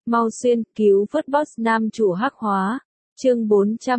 Mau xuyên, cứu vớt boss nam chủ hắc hóa. Chương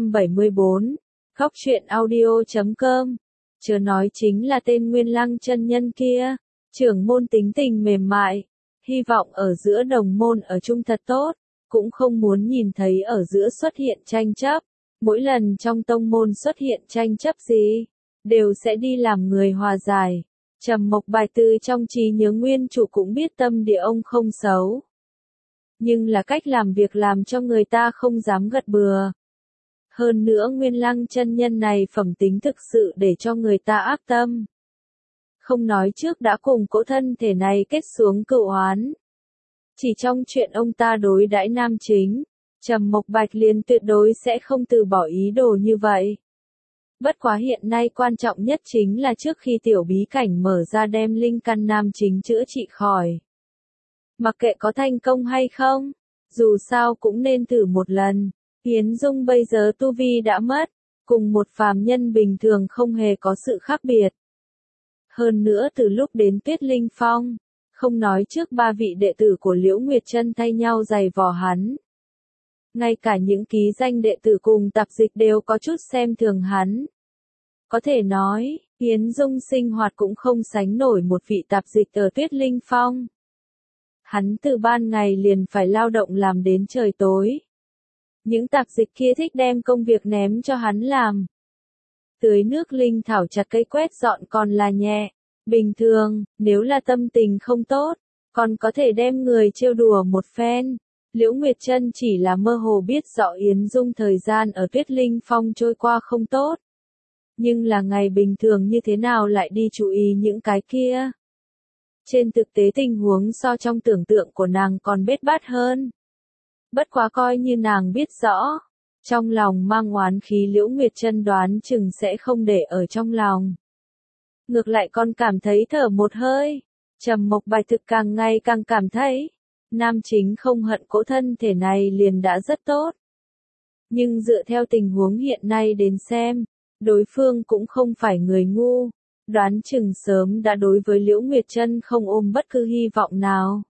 474. Góc truyện audio.com. Chớ nói chính là tên Nguyên Lăng chân nhân kia. Trưởng môn tính tình mềm mại. Hy vọng ở giữa đồng môn ở chung thật tốt. Cũng không muốn nhìn thấy ở giữa xuất hiện tranh chấp. Mỗi lần trong tông môn xuất hiện tranh chấp gì, đều sẽ đi làm người hòa giải. Trầm Mộc Bạch từ trong trí nhớ nguyên chủ cũng biết tâm địa ông không xấu. Nhưng là cách làm việc làm cho người ta không dám gật bừa. Hơn nữa Nguyên Lăng chân nhân này phẩm tính thực sự để cho người ta ác tâm. Không nói trước đã cùng cỗ thân thể này kết xuống cựu oán. Chỉ trong chuyện ông ta đối đãi nam chính, Trầm Mộc Bạch liền tuyệt đối sẽ không từ bỏ ý đồ như vậy. Bất quá hiện nay quan trọng nhất chính là trước khi tiểu bí cảnh mở ra đem linh căn nam chính chữa trị khỏi. Mặc kệ có thành công hay không, dù sao cũng nên thử một lần. Yến Dung bây giờ tu vi đã mất, cùng một phàm nhân bình thường không hề có sự khác biệt. Hơn nữa từ lúc đến Tuyết Linh Phong, không nói trước ba vị đệ tử của Liễu Nguyệt Chân thay nhau giày vò hắn. Ngay cả những ký danh đệ tử cùng tạp dịch đều có chút xem thường hắn. Có thể nói, Yến Dung sinh hoạt cũng không sánh nổi một vị tạp dịch ở Tuyết Linh Phong. Hắn từ ban ngày liền phải lao động làm đến trời tối. Những tạp dịch kia thích đem công việc ném cho hắn làm. Tưới nước linh thảo chặt cây quét dọn còn là nhẹ. Bình thường, nếu là tâm tình không tốt, còn có thể đem người trêu đùa một phen. Liễu Nguyệt Chân chỉ là mơ hồ biết rõ Yến Dung thời gian ở Tuyết Linh Phong trôi qua không tốt. Nhưng là ngày bình thường như thế nào lại đi chú ý những cái kia. Trên thực tế tình huống so trong tưởng tượng của nàng còn bết bát hơn. Bất quá coi như nàng biết rõ, trong lòng mang oán khí Liễu Nguyệt Chân đoán chừng sẽ không để ở trong lòng. Ngược lại còn cảm thấy thở một hơi, Trầm Mộc Bạch thực càng ngày càng cảm thấy, nam chính không hận cỗ thân thể này liền đã rất tốt. Nhưng dựa theo tình huống hiện nay đến xem, đối phương cũng không phải người ngu, đoán chừng sớm đã đối với Liễu Nguyệt Chân không ôm bất cứ hy vọng nào.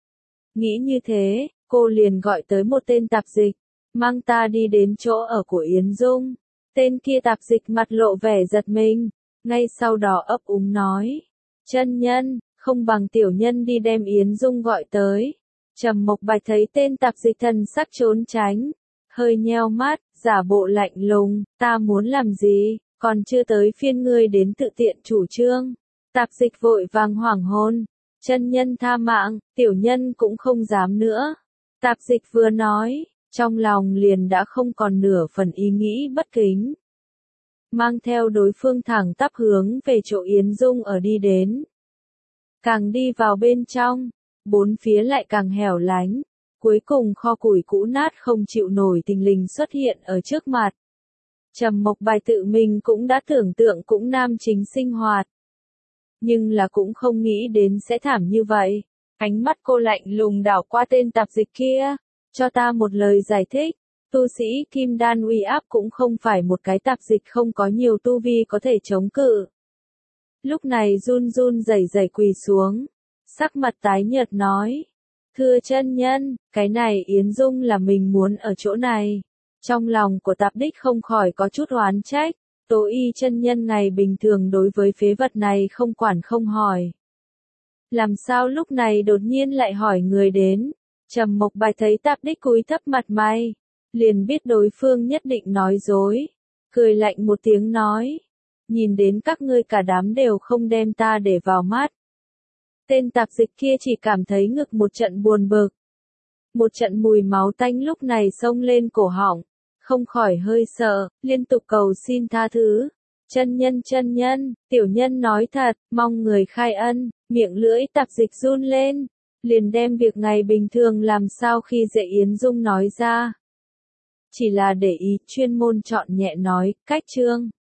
Nghĩ như thế, cô liền gọi tới một tên tạp dịch, mang ta đi đến chỗ ở của Yến Dung. Tên kia tạp dịch mặt lộ vẻ giật mình, ngay sau đó ấp úng nói, chân nhân, không bằng tiểu nhân đi đem Yến Dung gọi tới. Trầm Mộc Bạch thấy tên tạp dịch thần sắc trốn tránh, hơi nheo mắt, giả bộ lạnh lùng, ta muốn làm gì, còn chưa tới phiên ngươi đến tự tiện chủ trương. Tạp dịch vội vàng hoảng hồn, chân nhân tha mạng, tiểu nhân cũng không dám nữa. Tạp dịch vừa nói, trong lòng liền đã không còn nửa phần ý nghĩ bất kính. Mang theo đối phương thẳng tắp hướng về chỗ Yến Dung ở đi đến. Càng đi vào bên trong, bốn phía lại càng hẻo lánh. Cuối cùng kho củi cũ nát không chịu nổi tình lình xuất hiện ở trước mặt. Trầm Mộc Bạch tự mình cũng đã tưởng tượng cũng nam chính sinh hoạt. Nhưng là cũng không nghĩ đến sẽ thảm như vậy. Ánh mắt cô lạnh lùng đảo qua tên tạp dịch kia. Cho ta một lời giải thích. Tu sĩ Kim Đan uy áp cũng không phải một cái tạp dịch không có nhiều tu vi có thể chống cự. Lúc này run run rẩy rẩy quỳ xuống. Sắc mặt tái nhợt nói. Thưa chân nhân, cái này Yến Dung là mình muốn ở chỗ này. Trong lòng của tạp đích không khỏi có chút oán trách. Tố y chân nhân ngày bình thường đối với phế vật này không quản không hỏi. Làm sao lúc này đột nhiên lại hỏi người đến. Trầm Mộc Bạch thấy tạp đích cúi thấp mặt mày, liền biết đối phương nhất định nói dối. Cười lạnh một tiếng nói. Nhìn đến các ngươi cả đám đều không đem ta để vào mắt. Tên tạp dịch kia chỉ cảm thấy ngực một trận buồn bực. Một trận mùi máu tanh lúc này xông lên cổ họng. Không khỏi hơi sợ, liên tục cầu xin tha thứ. Chân nhân, tiểu nhân nói thật, mong người khai ân. Miệng lưỡi tạp dịch run lên. Liền đem việc ngày bình thường làm sao khi dạy Yến Dung nói ra. Chỉ là để ý chuyên môn chọn nhẹ nói, cách chương.